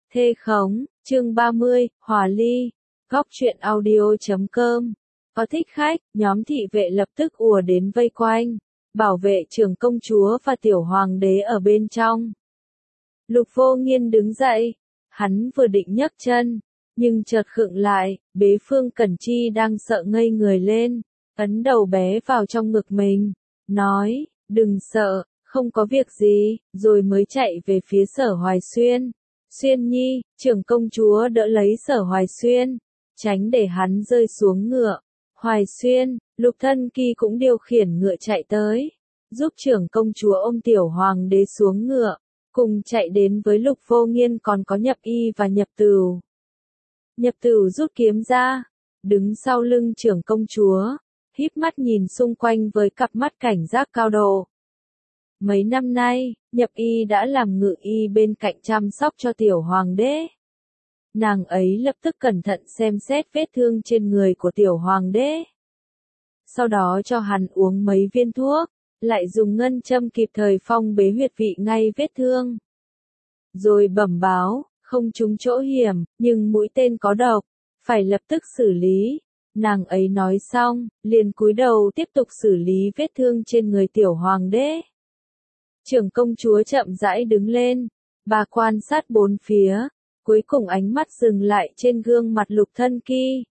Thê khống, chương 30, Hòa ly, góc truyện audio.com. Có thích khách, nhóm thị vệ lập tức ùa đến vây quanh, bảo vệ trưởng công chúa và tiểu hoàng đế ở bên trong. Lục Vô Nghiên đứng dậy, hắn vừa định nhấc chân, nhưng chợt khựng lại, bế Phương Cẩn Chi đang sợ ngây người lên, ấn đầu bé vào trong ngực mình, nói, đừng sợ, không có việc gì, rồi mới chạy về phía Sở Hoài Xuyên. Xuyên Nhi, trưởng công chúa đỡ lấy Sở Hoài Xuyên, tránh để hắn rơi xuống ngựa. Hoài Xuyên, Lục Thân Kỳ cũng điều khiển ngựa chạy tới, giúp trưởng công chúa ôm tiểu hoàng đế xuống ngựa, cùng chạy đến với Lục Vô Nghiên còn có Nhập Y và Nhập Tửu. Nhập Tửu rút kiếm ra, đứng sau lưng trưởng công chúa, híp mắt nhìn xung quanh với cặp mắt cảnh giác cao độ. Mấy năm nay, Nhập Y đã làm ngự y bên cạnh chăm sóc cho tiểu hoàng đế. Nàng ấy lập tức cẩn thận xem xét vết thương trên người của tiểu hoàng đế. Sau đó cho hắn uống mấy viên thuốc, lại dùng ngân châm kịp thời phong bế huyệt vị ngay vết thương. Rồi bẩm báo, không trúng chỗ hiểm, nhưng mũi tên có độc, phải lập tức xử lý. Nàng ấy nói xong, liền cúi đầu tiếp tục xử lý vết thương trên người tiểu hoàng đế. Trưởng công chúa chậm rãi đứng lên, bà quan sát bốn phía, cuối cùng ánh mắt dừng lại trên gương mặt Lục Thân Kỳ.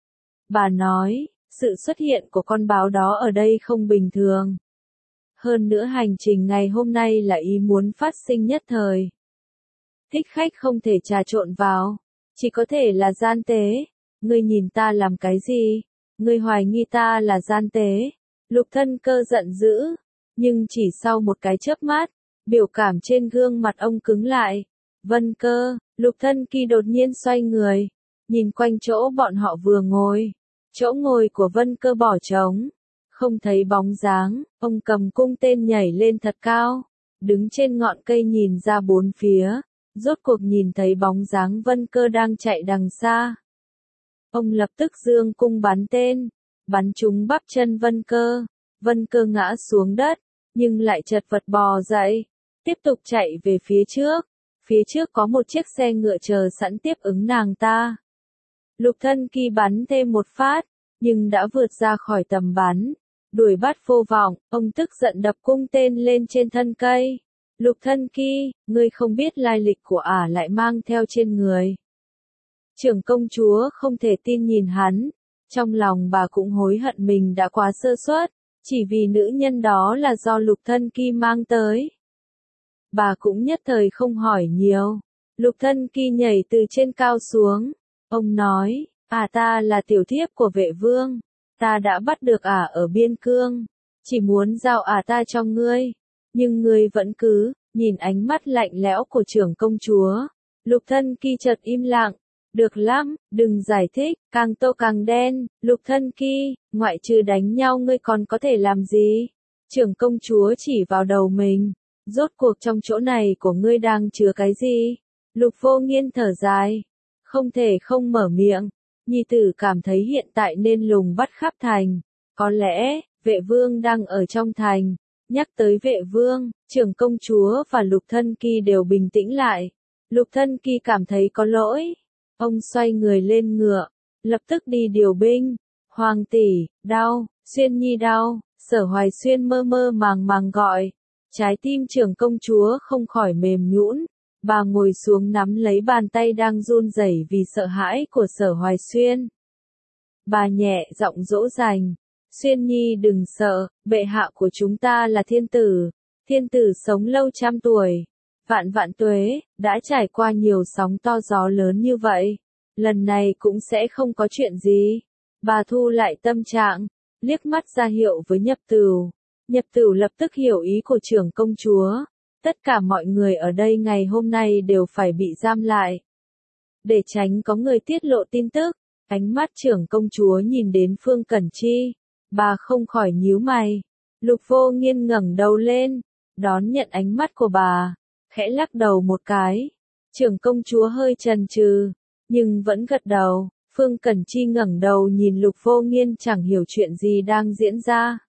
Bà nói, sự xuất hiện của con báo đó ở đây không bình thường. Hơn nữa hành trình ngày hôm nay là ý muốn phát sinh nhất thời. Thích khách không thể trà trộn vào, chỉ có thể là gian tế. Ngươi nhìn ta làm cái gì? Ngươi hoài nghi ta là gian tế. Lục Thân Cơ giận dữ, nhưng chỉ sau một cái chớp mắt, biểu cảm trên gương mặt ông cứng lại. Vân Cơ, Lục Thân Kỳ đột nhiên xoay người, nhìn quanh chỗ bọn họ vừa ngồi. Chỗ ngồi của Vân Cơ bỏ trống, không thấy bóng dáng, ông cầm cung tên nhảy lên thật cao, đứng trên ngọn cây nhìn ra bốn phía, rốt cuộc nhìn thấy bóng dáng Vân Cơ đang chạy đằng xa. Ông lập tức giương cung bắn tên, bắn trúng bắp chân Vân Cơ ngã xuống đất, nhưng lại chật vật bò dậy, tiếp tục chạy về phía trước có một chiếc xe ngựa chờ sẵn tiếp ứng nàng ta. Lục Thân Kỳ bắn thêm một phát, nhưng đã vượt ra khỏi tầm bắn, đuổi bắt vô vọng, ông tức giận đập cung tên lên trên thân cây. Lục Thân Kỳ, ngươi không biết lai lịch của ả lại mang theo trên người. Trưởng công chúa không thể tin nhìn hắn, trong lòng bà cũng hối hận mình đã quá sơ suất, chỉ vì nữ nhân đó là do Lục Thân Kỳ mang tới. Bà cũng nhất thời không hỏi nhiều. Lục Thân Kỳ nhảy từ trên cao xuống, ông nói, ta là tiểu thiếp của vệ vương, ta đã bắt được ở biên cương, chỉ muốn giao ta cho ngươi, nhưng ngươi vẫn cứ, nhìn ánh mắt lạnh lẽo của trưởng công chúa. Lục Thân Kỳ chợt im lặng, được lắm, đừng giải thích, càng tô càng đen. Lục Thân Kỳ, ngoại trừ đánh nhau ngươi còn có thể làm gì? Trưởng công chúa chỉ vào đầu mình, rốt cuộc trong chỗ này của ngươi đang chứa cái gì? Lục Vô Nghiên thở dài, không thể không mở miệng. Nhi tử cảm thấy hiện tại nên lùng bắt khắp thành, có lẽ, vệ vương đang ở trong thành. Nhắc tới vệ vương, trưởng công chúa và Lục Thân Kỳ đều bình tĩnh lại. Lục Thân Kỳ cảm thấy có lỗi. Ông xoay người lên ngựa, lập tức đi điều binh. Hoàng tỷ, đau, Xuyên Nhi đau, Sở Hoài Xuyên mơ mơ màng màng gọi. Trái tim trưởng công chúa không khỏi mềm nhũn. Bà ngồi xuống nắm lấy bàn tay đang run rẩy vì sợ hãi của Sở Hoài Xuyên. Bà nhẹ giọng dỗ dành, Xuyên Nhi đừng sợ, bệ hạ của chúng ta là thiên tử sống lâu trăm tuổi, vạn vạn tuế, đã trải qua nhiều sóng to gió lớn như vậy, lần này cũng sẽ không có chuyện gì. Bà thu lại tâm trạng, liếc mắt ra hiệu với Nhập Tửu. Nhập Tửu lập tức hiểu ý của trưởng công chúa. Tất cả mọi người ở đây ngày hôm nay đều phải bị giam lại. Để tránh có người tiết lộ tin tức, ánh mắt trưởng công chúa nhìn đến Phương Cẩn Chi. Bà không khỏi nhíu mày. Lục Vô Nghiên ngẩng đầu lên, đón nhận ánh mắt của bà, khẽ lắc đầu một cái. Trưởng công chúa hơi chần chừ, nhưng vẫn gật đầu. Phương Cẩn Chi ngẩng đầu nhìn Lục Vô Nghiên chẳng hiểu chuyện gì đang diễn ra.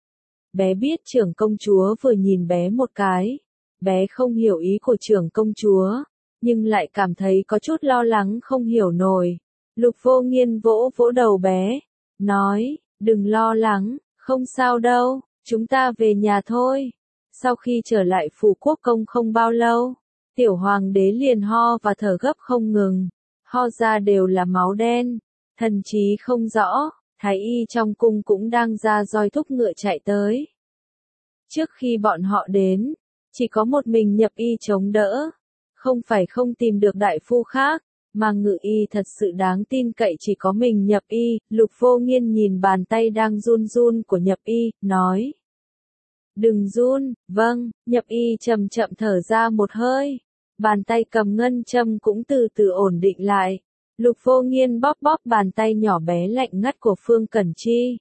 Bé biết trưởng công chúa vừa nhìn bé một cái. Bé không hiểu ý của trưởng công chúa, nhưng lại cảm thấy có chút lo lắng không hiểu nổi. Lục Vô Nghiên vỗ vỗ đầu bé, nói, đừng lo lắng, không sao đâu, chúng ta về nhà thôi. Sau khi trở lại phủ quốc công không bao lâu, tiểu hoàng đế liền ho và thở gấp không ngừng, ho ra đều là máu đen, thần trí không rõ, thái y trong cung cũng đang ra roi thúc ngựa chạy tới. Trước khi bọn họ đến, chỉ có một mình Nhập Y chống đỡ, không phải không tìm được đại phu khác, mà Ngự Y thật sự đáng tin cậy chỉ có mình Nhập Y. Lục Vô Nghiên nhìn bàn tay đang run run của Nhập Y, nói. Đừng run, vâng, Nhập Y chậm chậm thở ra một hơi. Bàn tay cầm ngân châm cũng từ từ ổn định lại. Lục Vô Nghiên bóp bóp bàn tay nhỏ bé lạnh ngắt của Phương Cẩn Chi.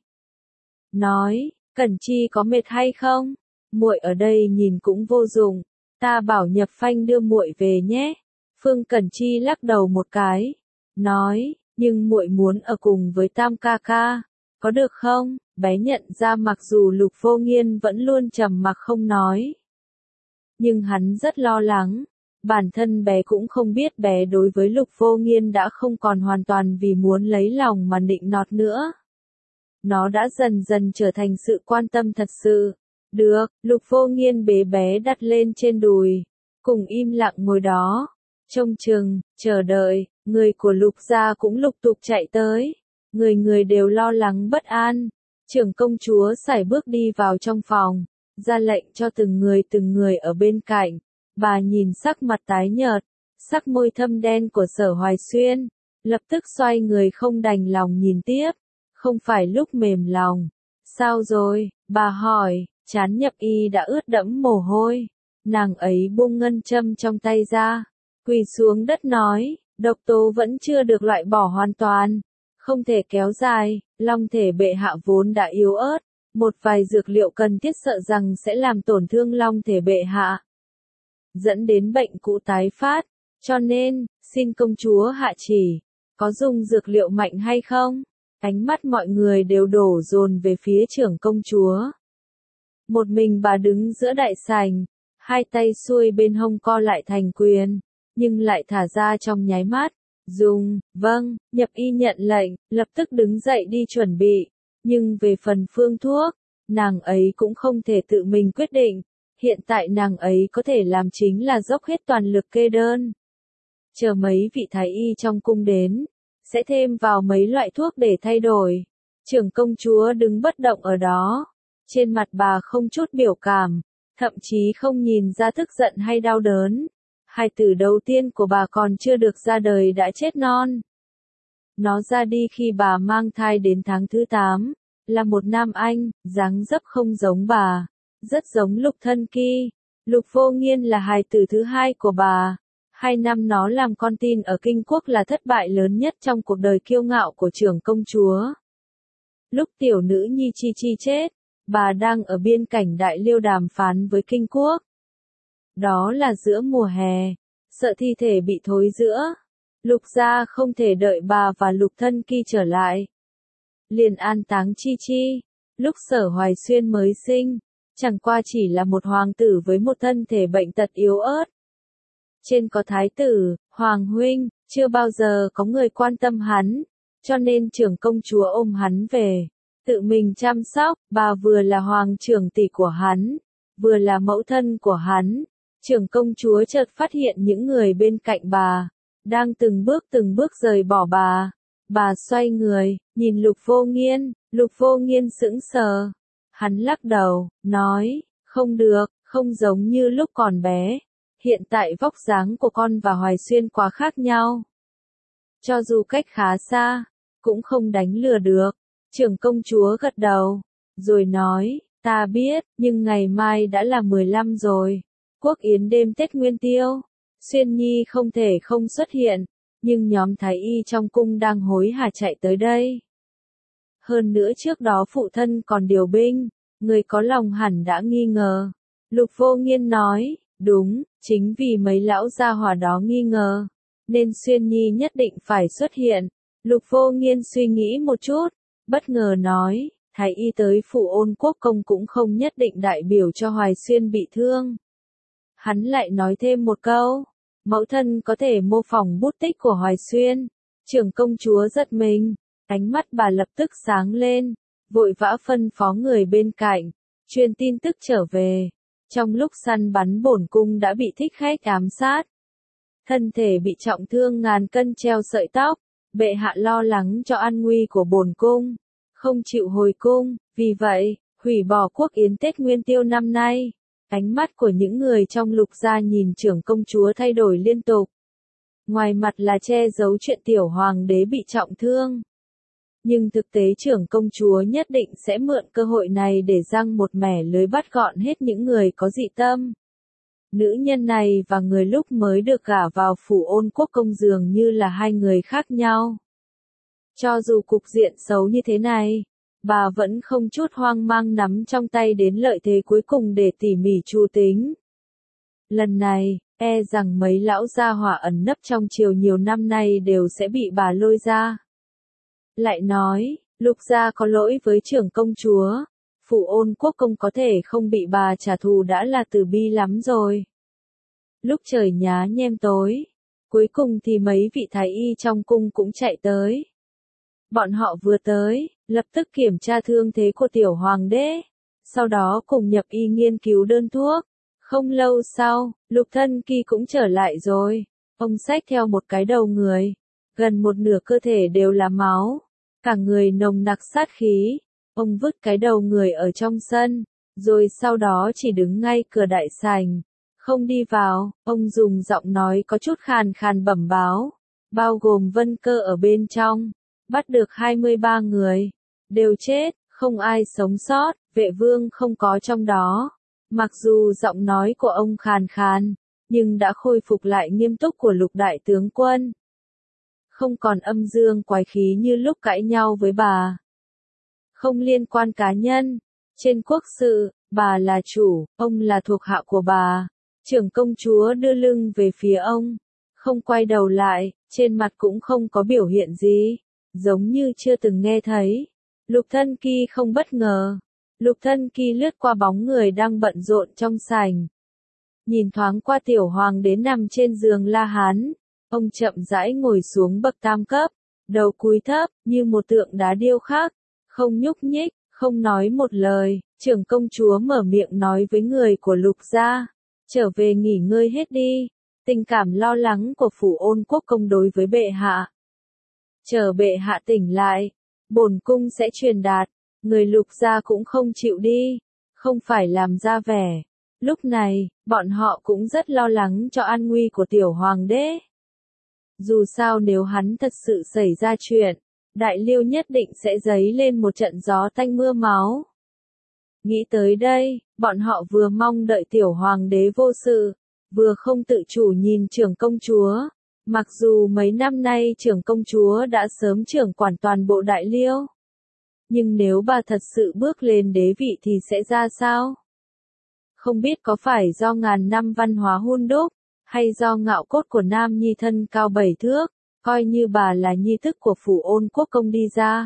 Nói, Cẩn Chi có mệt hay không? Muội ở đây nhìn cũng vô dụng, ta bảo Nhập Phanh đưa muội về nhé. Phương Cẩn Chi lắc đầu một cái, nói, nhưng muội muốn ở cùng với Tam ca ca, có được không? Bé nhận ra mặc dù Lục Vô Nghiên vẫn luôn trầm mặc không nói, nhưng hắn rất lo lắng. Bản thân bé cũng không biết bé đối với Lục Vô Nghiên đã không còn hoàn toàn vì muốn lấy lòng mà nịnh nọt nữa. Nó đã dần dần trở thành sự quan tâm thật sự. Được, Lục Vô Nghiên bế bé đặt lên trên đùi, cùng im lặng ngồi đó, trông chừng, chờ đợi. Người của Lục gia cũng lục tục chạy tới, người người đều lo lắng bất an. Trưởng công chúa sải bước đi vào trong phòng, ra lệnh cho từng người ở bên cạnh. Bà nhìn sắc mặt tái nhợt, sắc môi thâm đen của Sở Hoài Xuyên, lập tức xoay người không đành lòng nhìn tiếp. Không phải lúc mềm lòng. Sao rồi? Bà hỏi. Trán Nhập Y đã ướt đẫm mồ hôi. Nàng ấy buông ngân châm trong tay ra, quỳ xuống đất nói, độc tố vẫn chưa được loại bỏ hoàn toàn, không thể kéo dài. Long thể bệ hạ vốn đã yếu ớt, một vài dược liệu cần thiết sợ rằng sẽ làm tổn thương long thể bệ hạ, dẫn đến bệnh cũ tái phát. Cho nên, xin công chúa hạ chỉ, có dùng dược liệu mạnh hay không? Ánh mắt mọi người đều đổ dồn về phía trưởng công chúa. Một mình bà đứng giữa đại sảnh, hai tay xuôi bên hông co lại thành quyền, nhưng lại thả ra trong nháy mắt. Dùng, vâng, Nhập Y nhận lệnh, lập tức đứng dậy đi chuẩn bị. Nhưng về phần phương thuốc, nàng ấy cũng không thể tự mình quyết định. Hiện tại nàng ấy có thể làm chính là dốc hết toàn lực kê đơn. Chờ mấy vị thái y trong cung đến, sẽ thêm vào mấy loại thuốc để thay đổi. Trưởng công chúa đứng bất động ở đó. Trên mặt bà không chút biểu cảm, thậm chí không nhìn ra tức giận hay đau đớn. Hài tử đầu tiên của bà còn chưa được ra đời đã chết non. Nó ra đi khi bà mang thai đến tháng thứ 8, là một nam anh, dáng dấp không giống bà, rất giống Lục Thân Kỳ. Lục Vô Nghiên là hài tử thứ hai của bà. 2 năm nó làm con tin ở kinh quốc là thất bại lớn nhất trong cuộc đời kiêu ngạo của trưởng công chúa. Lúc tiểu nữ nhi Chi Chi chết, bà đang ở biên cảnh Đại Liêu đàm phán với kinh quốc. Đó là giữa mùa hè, sợ thi thể bị thối rữa. Lục gia không thể đợi bà và Lục Thân Kỳ trở lại, liền an táng Chi Chi. Lúc Sở Hoài Xuyên mới sinh, chẳng qua chỉ là một hoàng tử với một thân thể bệnh tật yếu ớt. Trên có thái tử, hoàng huynh, chưa bao giờ có người quan tâm hắn, cho nên trưởng công chúa ôm hắn về, tự mình chăm sóc. Bà vừa là hoàng trưởng tỷ của hắn, vừa là mẫu thân của hắn. Trưởng công chúa chợt phát hiện những người bên cạnh bà đang từng bước rời bỏ bà. Bà xoay người, nhìn Lục Vô Nghiên. Lục Vô Nghiên sững sờ. Hắn lắc đầu, nói, không được, không giống như lúc còn bé. Hiện tại vóc dáng của con và Hoài Xuyên quá khác nhau. Cho dù cách khá xa, cũng không đánh lừa được. Trưởng công chúa gật đầu, rồi nói, ta biết, nhưng ngày mai đã là 15 rồi. Quốc yến đêm Tết Nguyên Tiêu, Xuyên Nhi không thể không xuất hiện, nhưng nhóm thái y trong cung đang hối hả chạy tới đây. Hơn nữa trước đó phụ thân còn điều binh, người có lòng hẳn đã nghi ngờ. Lục Vô Nghiên nói, đúng, chính vì mấy lão gia hỏa đó nghi ngờ, nên Xuyên Nhi nhất định phải xuất hiện. Lục Vô Nghiên suy nghĩ một chút, bất ngờ nói, thái y tới phủ Ôn Quốc công cũng không nhất định đại biểu cho Hoài Xuyên bị thương. Hắn lại nói thêm một câu, Mẫu thân có thể mô phỏng bút tích của Hoài Xuyên. Trưởng công chúa giật mình, ánh mắt bà lập tức sáng lên, vội vã phân phó người bên cạnh, truyền tin tức trở về. Trong lúc săn bắn bổn cung đã bị thích khách ám sát. Thân thể bị trọng thương ngàn cân treo sợi tóc, bệ hạ lo lắng cho an nguy của bổn cung, không chịu hồi cung, vì vậy, hủy bỏ quốc yến Tết Nguyên Tiêu năm nay. Ánh mắt của những người trong Lục gia nhìn trưởng công chúa thay đổi liên tục. Ngoài mặt là che giấu chuyện tiểu hoàng đế bị trọng thương. Nhưng thực tế trưởng công chúa nhất định sẽ mượn cơ hội này để giăng một mẻ lưới bắt gọn hết những người có dị tâm. Nữ nhân này và người lúc mới được gả vào phủ Ôn Quốc công dường như là hai người khác nhau. Cho dù cục diện xấu như thế này, bà vẫn không chút hoang mang nắm trong tay đến lợi thế cuối cùng để tỉ mỉ chu tính. Lần này, e rằng mấy lão gia hỏa ẩn nấp trong triều nhiều năm nay đều sẽ bị bà lôi ra. Lại nói, Lục gia có lỗi với trưởng công chúa, phủ Ôn Quốc công có thể không bị bà trả thù đã là từ bi lắm rồi. Lúc trời nhá nhem tối, cuối cùng thì mấy vị thái y trong cung cũng chạy tới. Bọn họ vừa tới, lập tức kiểm tra thương thế của tiểu hoàng đế, sau đó cùng nhập y nghiên cứu đơn thuốc. Không lâu sau, Lục Thân Kỳ cũng trở lại rồi. Ông xách theo một cái đầu người, gần một nửa cơ thể đều là máu, cả người nồng nặc sát khí. Ông vứt cái đầu người ở trong sân, rồi sau đó chỉ đứng ngay cửa đại sảnh, không đi vào. Ông dùng giọng nói có chút khàn khàn bẩm báo, bao gồm Vân Cơ ở bên trong, bắt được 23 người, đều chết, không ai sống sót, Vệ Vương không có trong đó. Mặc dù giọng nói của ông khàn khàn, nhưng đã khôi phục lại nghiêm túc của Lục đại tướng quân. Không còn âm dương quái khí như lúc cãi nhau với bà. Không liên quan cá nhân, trên quốc sự, bà là chủ, ông là thuộc hạ của bà. Trưởng công chúa đưa lưng về phía ông, không quay đầu lại, trên mặt cũng không có biểu hiện gì, giống như chưa từng nghe thấy. Lục Thân Kỳ không bất ngờ. Lục Thân Kỳ lướt qua bóng người đang bận rộn trong sảnh. Nhìn thoáng qua tiểu hoàng đế nằm trên giường La Hán, ông chậm rãi ngồi xuống bậc tam cấp, đầu cúi thấp, như một tượng đá điêu khắc, không nhúc nhích, không nói một lời. Trưởng công chúa mở miệng nói với người của Lục gia, trở về nghỉ ngơi hết đi, tình cảm lo lắng của phủ Ôn Quốc công đối với bệ hạ. Chờ bệ hạ tỉnh lại, bổn cung sẽ truyền đạt. Người Lục gia cũng không chịu đi, không phải làm ra vẻ. Lúc này, bọn họ cũng rất lo lắng cho an nguy của tiểu hoàng đế. Dù sao nếu hắn thật sự xảy ra chuyện, Đại Liêu nhất định sẽ dấy lên một trận gió tanh mưa máu. Nghĩ tới đây, bọn họ vừa mong đợi tiểu hoàng đế vô sự, vừa không tự chủ nhìn trưởng công chúa. Mặc dù mấy năm nay trưởng công chúa đã sớm trưởng quản toàn bộ Đại Liêu. Nhưng nếu bà thật sự bước lên đế vị thì sẽ ra sao? Không biết có phải do ngàn năm văn hóa hun đúc, hay do ngạo cốt của nam nhi thân cao 7 thước, coi như bà là nhi thức của phủ Ôn Quốc công đi ra.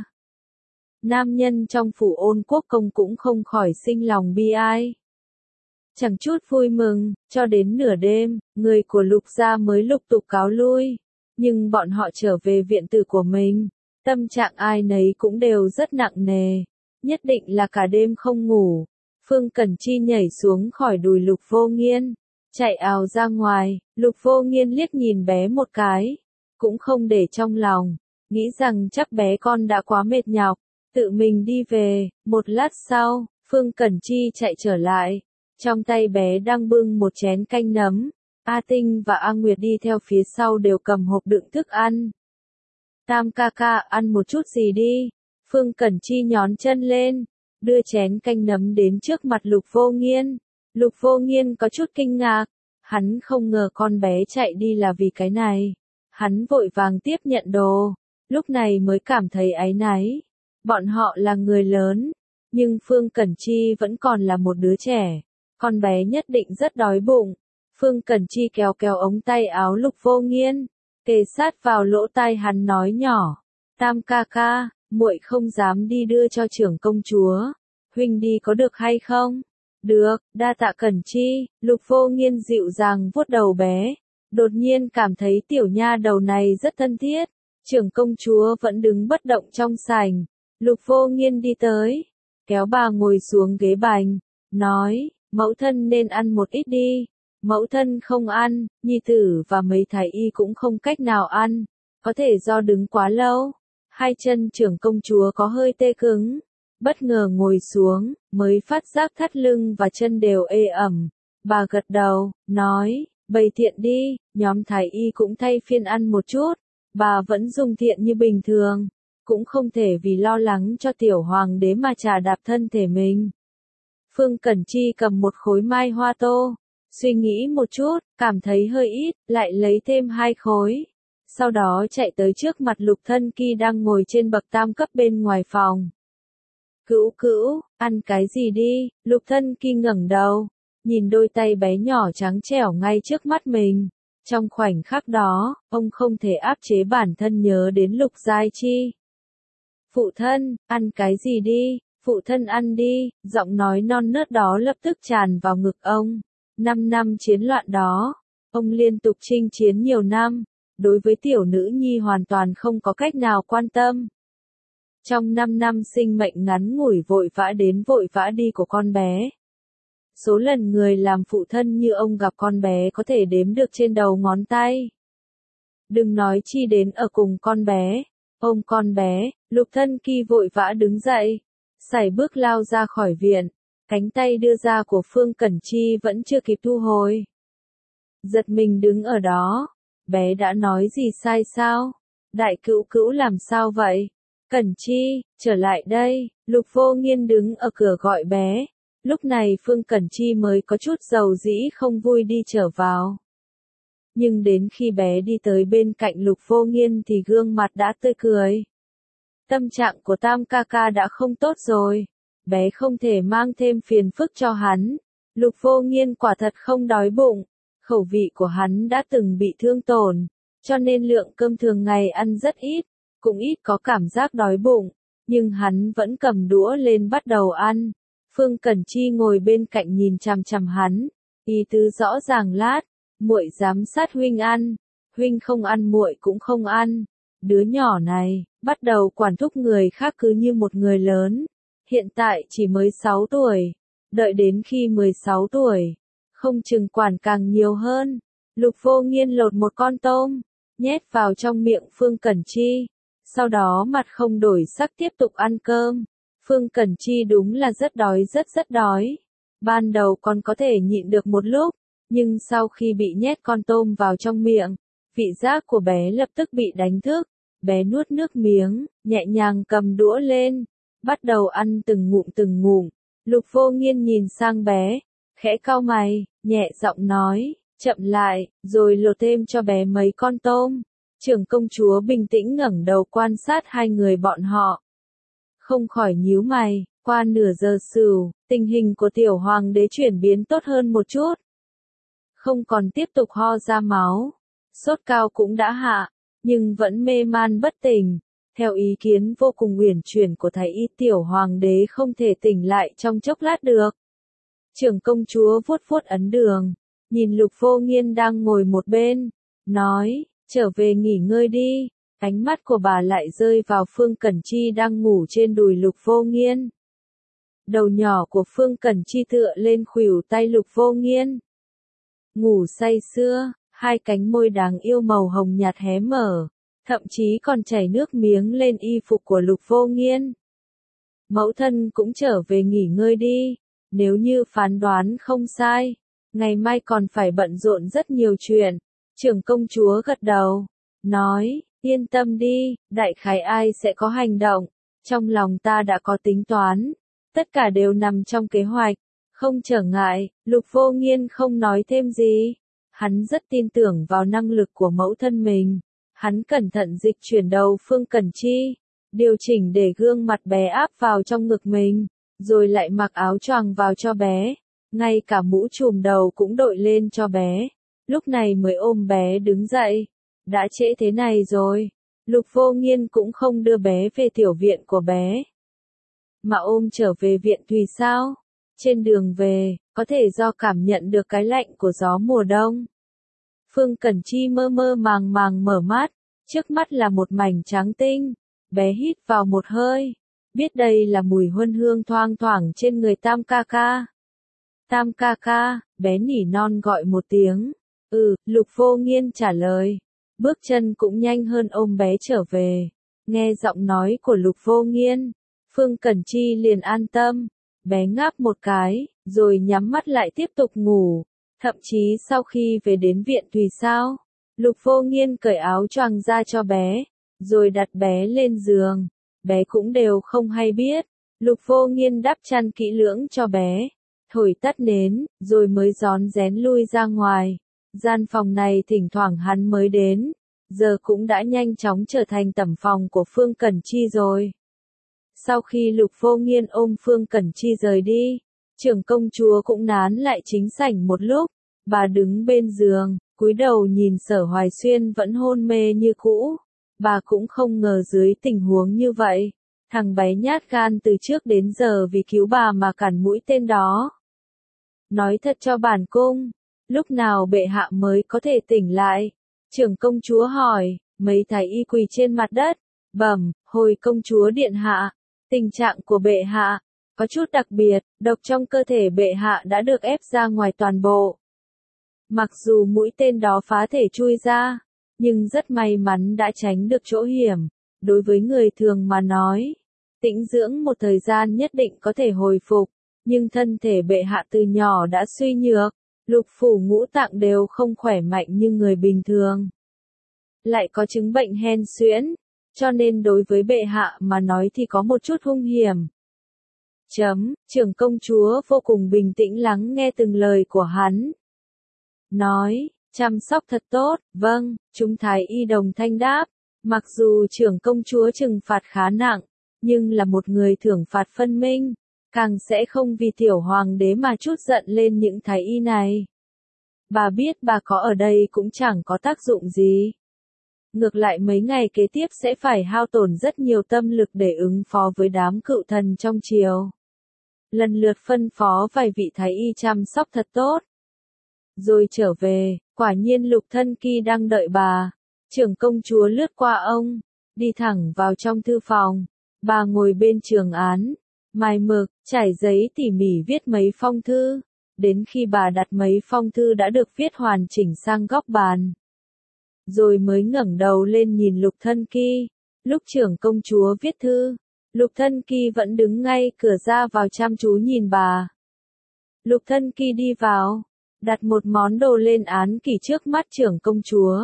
Nam nhân trong phủ Ôn Quốc công cũng không khỏi sinh lòng bi ai. Chẳng chút vui mừng, cho đến nửa đêm, người của Lục gia mới lục tục cáo lui. Nhưng bọn họ trở về viện tử của mình. Tâm trạng ai nấy cũng đều rất nặng nề, nhất định là cả đêm không ngủ. Phương Cẩn Chi nhảy xuống khỏi đùi Lục Vô Nghiên, chạy ào ra ngoài. Lục Vô Nghiên liếc nhìn bé một cái, cũng không để trong lòng, nghĩ rằng chắc bé con đã quá mệt nhọc, tự mình đi về. Một lát sau, Phương Cẩn Chi chạy trở lại, trong tay bé đang bưng một chén canh nấm. A Tinh và A Nguyệt đi theo phía sau đều cầm hộp đựng thức ăn. Tam ca ca, ăn một chút gì đi. Phương Cẩn Chi nhón chân lên, đưa chén canh nấm đến trước mặt Lục Vô Nghiên. Lục Vô Nghiên có chút kinh ngạc, hắn không ngờ con bé chạy đi là vì cái này. Hắn vội vàng tiếp nhận đồ, lúc này mới cảm thấy áy náy. Bọn họ là người lớn, nhưng Phương Cẩn Chi vẫn còn là một đứa trẻ. Con bé nhất định rất đói bụng. Phương Cẩn Chi kéo kéo ống tay áo Lục Vô Nghiên, kề sát vào lỗ tai hắn nói nhỏ, Tam ca ca, muội không dám đi đưa cho trưởng công chúa, huynh đi có được hay không? Được, đa tạ Cẩn Chi. Lục Vô Nghiên dịu dàng vuốt đầu bé, Đột nhiên cảm thấy tiểu nha đầu này rất thân thiết. Trưởng công chúa vẫn đứng bất động trong sảnh. Lục Vô Nghiên đi tới, kéo bà ngồi xuống ghế bành, nói, mẫu thân nên ăn một ít đi. Mẫu thân không ăn, nhi tử và mấy thái y cũng không cách nào ăn, có thể do đứng quá lâu. Hai chân trưởng công chúa có hơi tê cứng, bất ngờ ngồi xuống, mới phát giác thắt lưng và chân đều ê ẩm. Bà gật đầu, nói, bày thiện đi, nhóm thái y cũng thay phiên ăn một chút. Bà vẫn dùng thiện như bình thường, cũng không thể vì lo lắng cho tiểu hoàng đế mà chà đạp thân thể mình. Phương Cẩn Chi cầm một khối mai hoa tô, suy nghĩ một chút, cảm thấy hơi ít, lại lấy thêm 2 khối. Sau đó chạy tới trước mặt Lục Thân Kỳ đang ngồi trên bậc tam cấp bên ngoài phòng. Cữu cữu, ăn cái gì đi? Lục Thân Kỳ ngẩng đầu, nhìn đôi tay bé nhỏ trắng trẻo ngay trước mắt mình. Trong khoảnh khắc đó, ông không thể áp chế bản thân nhớ đến Lục Giai Chi. Phụ thân, ăn cái gì đi? Phụ thân ăn đi, giọng nói non nớt đó lập tức tràn vào ngực ông. 5 năm chiến loạn đó, ông liên tục chinh chiến nhiều năm, đối với tiểu nữ nhi hoàn toàn không có cách nào quan tâm. Trong 5 năm sinh mệnh ngắn ngủi vội vã đến vội vã đi của con bé. Số lần người làm phụ thân như ông gặp con bé có thể đếm được trên đầu ngón tay. Đừng nói chi đến ở cùng con bé. Ôm con bé, Lục Thân Kỳ vội vã đứng dậy, sải bước lao ra khỏi viện, cánh tay đưa ra của Phương Cẩn Chi vẫn chưa kịp thu hồi. Giật mình đứng ở đó, bé đã nói gì sai sao? Đại cữu cữu làm sao vậy? Cẩn Chi, trở lại đây, Lục Vô Nghiên đứng ở cửa gọi bé. Lúc này Phương Cẩn Chi mới có chút dầu dĩ không vui đi trở vào. Nhưng đến khi bé đi tới bên cạnh Lục Vô Nghiên thì gương mặt đã tươi cười. Tâm trạng của Tam ca ca đã không tốt rồi. Bé không thể mang thêm phiền phức cho hắn. Lục Vô Nghiên quả thật không đói bụng. Khẩu vị của hắn đã từng bị thương tổn, cho nên lượng cơm thường ngày ăn rất ít, cũng ít có cảm giác đói bụng. Nhưng hắn vẫn cầm đũa lên bắt đầu ăn. Phương Cẩn Chi ngồi bên cạnh nhìn chằm chằm hắn, ý tứ rõ ràng lát, muội giám sát huynh ăn, huynh không ăn muội cũng không ăn. Đứa nhỏ này, bắt đầu quản thúc người khác cứ như một người lớn, hiện tại chỉ mới 6 tuổi, đợi đến khi 16 tuổi, không chừng quản càng nhiều hơn. Lục Vô Nghiên lột một con tôm, nhét vào trong miệng Phương Cẩn Chi, sau đó mặt không đổi sắc tiếp tục ăn cơm. Phương Cẩn Chi đúng là rất đói rất đói. Ban đầu còn có thể nhịn được một lúc, nhưng sau khi bị nhét con tôm vào trong miệng, vị giác của bé lập tức bị đánh thức. Bé nuốt nước miếng, nhẹ nhàng cầm đũa lên, bắt đầu ăn từng ngụm. Lục Vô Nghiên nhìn sang bé, khẽ cau mày, nhẹ giọng nói, chậm lại, rồi lột thêm cho bé mấy con tôm. Trưởng công chúa bình tĩnh ngẩng đầu quan sát hai người bọn họ. Không khỏi nhíu mày, qua nửa giờ sửu, tình hình của tiểu hoàng đế chuyển biến tốt hơn một chút. Không còn tiếp tục ho ra máu, sốt cao cũng đã hạ, nhưng vẫn mê man bất tỉnh. Theo ý kiến vô cùng uyển chuyển của thái y, tiểu hoàng đế không thể tỉnh lại trong chốc lát được. Trưởng công chúa vuốt vuốt ấn đường, nhìn Lục Vô Nghiên đang ngồi một bên, nói, trở về nghỉ ngơi đi. Ánh mắt của bà lại rơi vào Phương Cẩn Chi đang ngủ trên đùi Lục Vô Nghiên. Đầu nhỏ của Phương Cẩn Chi tựa lên khuỷu tay Lục Vô Nghiên. Ngủ say sưa, hai cánh môi đáng yêu màu hồng nhạt hé mở, thậm chí còn chảy nước miếng lên y phục của Lục Vô Nghiên. Mẫu thân cũng trở về nghỉ ngơi đi, nếu như phán đoán không sai, ngày mai còn phải bận rộn rất nhiều chuyện. Trưởng công chúa gật đầu, nói, yên tâm đi, đại khái ai sẽ có hành động, trong lòng ta đã có tính toán, tất cả đều nằm trong kế hoạch, không trở ngại. Lục Vô Nghiên không nói thêm gì, hắn rất tin tưởng vào năng lực của mẫu thân mình. Hắn cẩn thận dịch chuyển đầu Phương Cẩn Chi, điều chỉnh để gương mặt bé áp vào trong ngực mình, rồi lại mặc áo choàng vào cho bé, ngay cả mũ trùm đầu cũng đội lên cho bé. Lúc này mới ôm bé đứng dậy. Đã trễ thế này rồi, Lục Vô Nghiên cũng không đưa bé về tiểu viện của bé, mà ôm trở về viện tùy sao. Trên đường về, có thể do cảm nhận được cái lạnh của gió mùa đông, Phương Cẩn Chi mơ mơ màng màng mở mắt, trước mắt là một mảnh trắng tinh, bé hít vào một hơi, biết đây là mùi huân hương thoang thoảng trên người Tam ca ca. Tam ca ca, bé nỉ non gọi một tiếng, Lục Vô Nghiên trả lời, bước chân cũng nhanh hơn ôm bé trở về, nghe giọng nói của Lục Vô Nghiên, Phương Cẩn Chi liền an tâm, bé ngáp một cái, rồi nhắm mắt lại tiếp tục ngủ, thậm chí sau khi về đến viện tùy sao, Lục Vô Nghiên cởi áo choàng ra cho bé, rồi đặt bé lên giường, bé cũng đều không hay biết, Lục Vô Nghiên đắp chăn kỹ lưỡng cho bé, thổi tắt nến, rồi mới rón rén lui ra ngoài, gian phòng này thỉnh thoảng hắn mới đến, giờ cũng đã nhanh chóng trở thành tẩm phòng của Phương Cẩn Chi rồi. Sau khi Lục Vô Nghiên ôm Phương Cẩn Chi rời đi, trưởng công chúa cũng nán lại chính sảnh một lúc, bà đứng bên giường, cúi đầu nhìn Sở Hoài Xuyên vẫn hôn mê như cũ, bà cũng không ngờ dưới tình huống như vậy, thằng bé nhát gan từ trước đến giờ vì cứu bà mà cản mũi tên đó. Nói thật cho bản cung, lúc nào bệ hạ mới có thể tỉnh lại? Trưởng công chúa hỏi, mấy thái y quỳ trên mặt đất, bẩm, hồi công chúa điện hạ, tình trạng của bệ hạ có chút đặc biệt, độc trong cơ thể bệ hạ đã được ép ra ngoài toàn bộ. Mặc dù mũi tên đó phá thể chui ra, nhưng rất may mắn đã tránh được chỗ hiểm. Đối với người thường mà nói, tĩnh dưỡng một thời gian nhất định có thể hồi phục, nhưng thân thể bệ hạ từ nhỏ đã suy nhược, lục phủ ngũ tạng đều không khỏe mạnh như người bình thường. Lại có chứng bệnh hen suyễn, cho nên đối với bệ hạ mà nói thì có một chút hung hiểm. Trưởng công chúa vô cùng bình tĩnh lắng nghe từng lời của hắn. Nói, chăm sóc thật tốt, vâng, chúng thái y đồng thanh đáp, mặc dù trưởng công chúa trừng phạt khá nặng, nhưng là một người thưởng phạt phân minh, càng sẽ không vì tiểu hoàng đế mà chút giận lên những thái y này. Bà biết bà có ở đây cũng chẳng có tác dụng gì. Ngược lại mấy ngày kế tiếp sẽ phải hao tổn rất nhiều tâm lực để ứng phó với đám cựu thần trong triều. Lần lượt phân phó vài vị thái y chăm sóc thật tốt. Rồi trở về, quả nhiên Lục Thân Kỳ đang đợi bà. Trưởng công chúa lướt qua ông, đi thẳng vào trong thư phòng. Bà ngồi bên trường án, mài mực, trải giấy tỉ mỉ viết mấy phong thư. Đến khi bà đặt mấy phong thư đã được viết hoàn chỉnh sang góc bàn. Rồi mới ngẩng đầu lên nhìn Lục Thân Kỳ. Lúc trưởng công chúa viết thư, Lục Thân Kỳ vẫn đứng ngay cửa ra vào chăm chú nhìn bà. Lục Thân Kỳ đi vào, đặt một món đồ lên án kỷ trước mắt trưởng công chúa.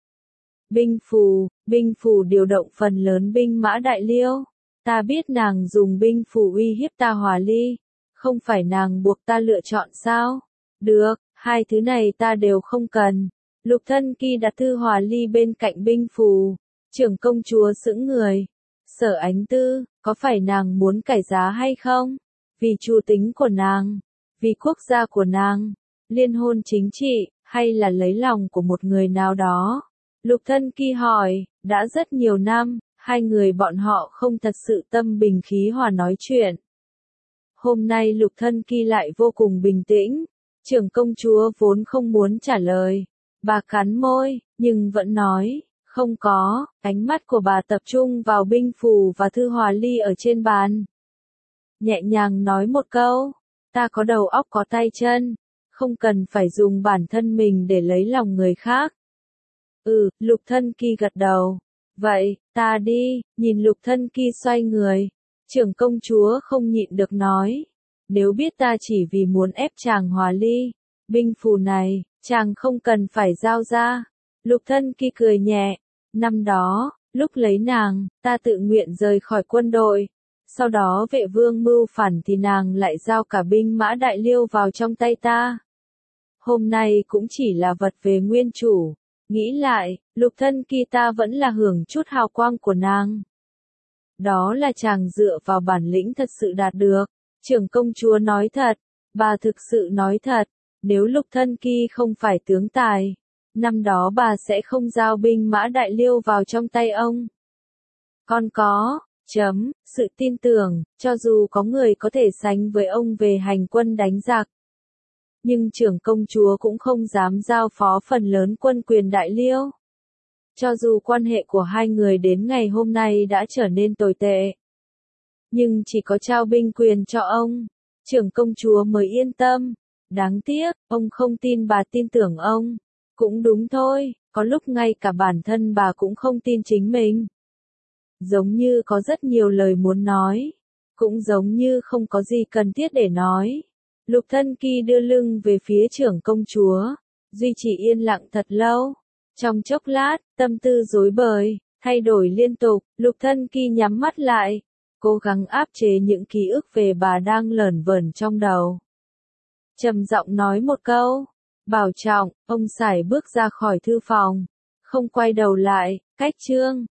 Binh phù điều động phần lớn binh mã Đại Liêu. Ta biết nàng dùng binh phù uy hiếp ta Hòa Ly, không phải nàng buộc ta lựa chọn sao? Được, hai thứ này ta đều không cần. Lục Thân Kỳ đặt thư Hòa Ly bên cạnh binh phù. Trưởng công chúa sững người. Sở Ánh Tư, có phải nàng muốn cải giá hay không? Vì chủ tính của nàng, vì quốc gia của nàng, liên hôn chính trị, hay là lấy lòng của một người nào đó? Lục Thân Kỳ hỏi, đã rất nhiều năm, hai người bọn họ không thật sự tâm bình khí hòa nói chuyện. Hôm nay Lục Thân Kỳ lại vô cùng bình tĩnh, trưởng công chúa vốn không muốn trả lời. Bà cắn môi, nhưng vẫn nói, không có, ánh mắt của bà tập trung vào binh phù và thư Hòa Ly ở trên bàn. Nhẹ nhàng nói một câu, ta có đầu óc có tay chân, không cần phải dùng bản thân mình để lấy lòng người khác. Lục Thân Kỳ gật đầu. Vậy, ta đi, nhìn Lục Thân Kỳ xoay người. Trưởng công chúa không nhịn được nói. Nếu biết ta chỉ vì muốn ép chàng Hòa Ly, binh phù này, chàng không cần phải giao ra. Lục Thân Kỳ cười nhẹ. Năm đó, lúc lấy nàng, ta tự nguyện rời khỏi quân đội. Sau đó Vệ Vương mưu phản thì nàng lại giao cả binh mã Đại Liêu vào trong tay ta. Hôm nay cũng chỉ là vật về nguyên chủ. Nghĩ lại, Lục Thân Kỳ ta vẫn là hưởng chút hào quang của nàng. Đó là chàng dựa vào bản lĩnh thật sự đạt được. Trưởng công chúa nói thật, bà thực sự nói thật, nếu Lục Thân Kỳ không phải tướng tài, năm đó bà sẽ không giao binh mã Đại Liêu vào trong tay ông. Còn có, sự tin tưởng, cho dù có người có thể sánh với ông về hành quân đánh giặc. Nhưng trưởng công chúa cũng không dám giao phó phần lớn quân quyền đại liêu. Cho dù quan hệ của hai người đến ngày hôm nay đã trở nên tồi tệ, nhưng chỉ có trao binh quyền cho ông, trưởng công chúa mới yên tâm. Đáng tiếc, ông không tin bà tin tưởng ông. Cũng đúng thôi, có lúc ngay cả bản thân bà cũng không tin chính mình. Giống như có rất nhiều lời muốn nói, cũng giống như không có gì cần thiết để nói. Lục Thân Kỳ đưa lưng về phía trưởng công chúa, duy trì yên lặng thật lâu. Trong chốc lát, tâm tư rối bời, thay đổi liên tục, Lục Thân Kỳ nhắm mắt lại, cố gắng áp chế những ký ức về bà đang lởn vởn trong đầu. Trầm giọng nói một câu, bảo trọng, ông sải bước ra khỏi thư phòng, không quay đầu lại, cách chương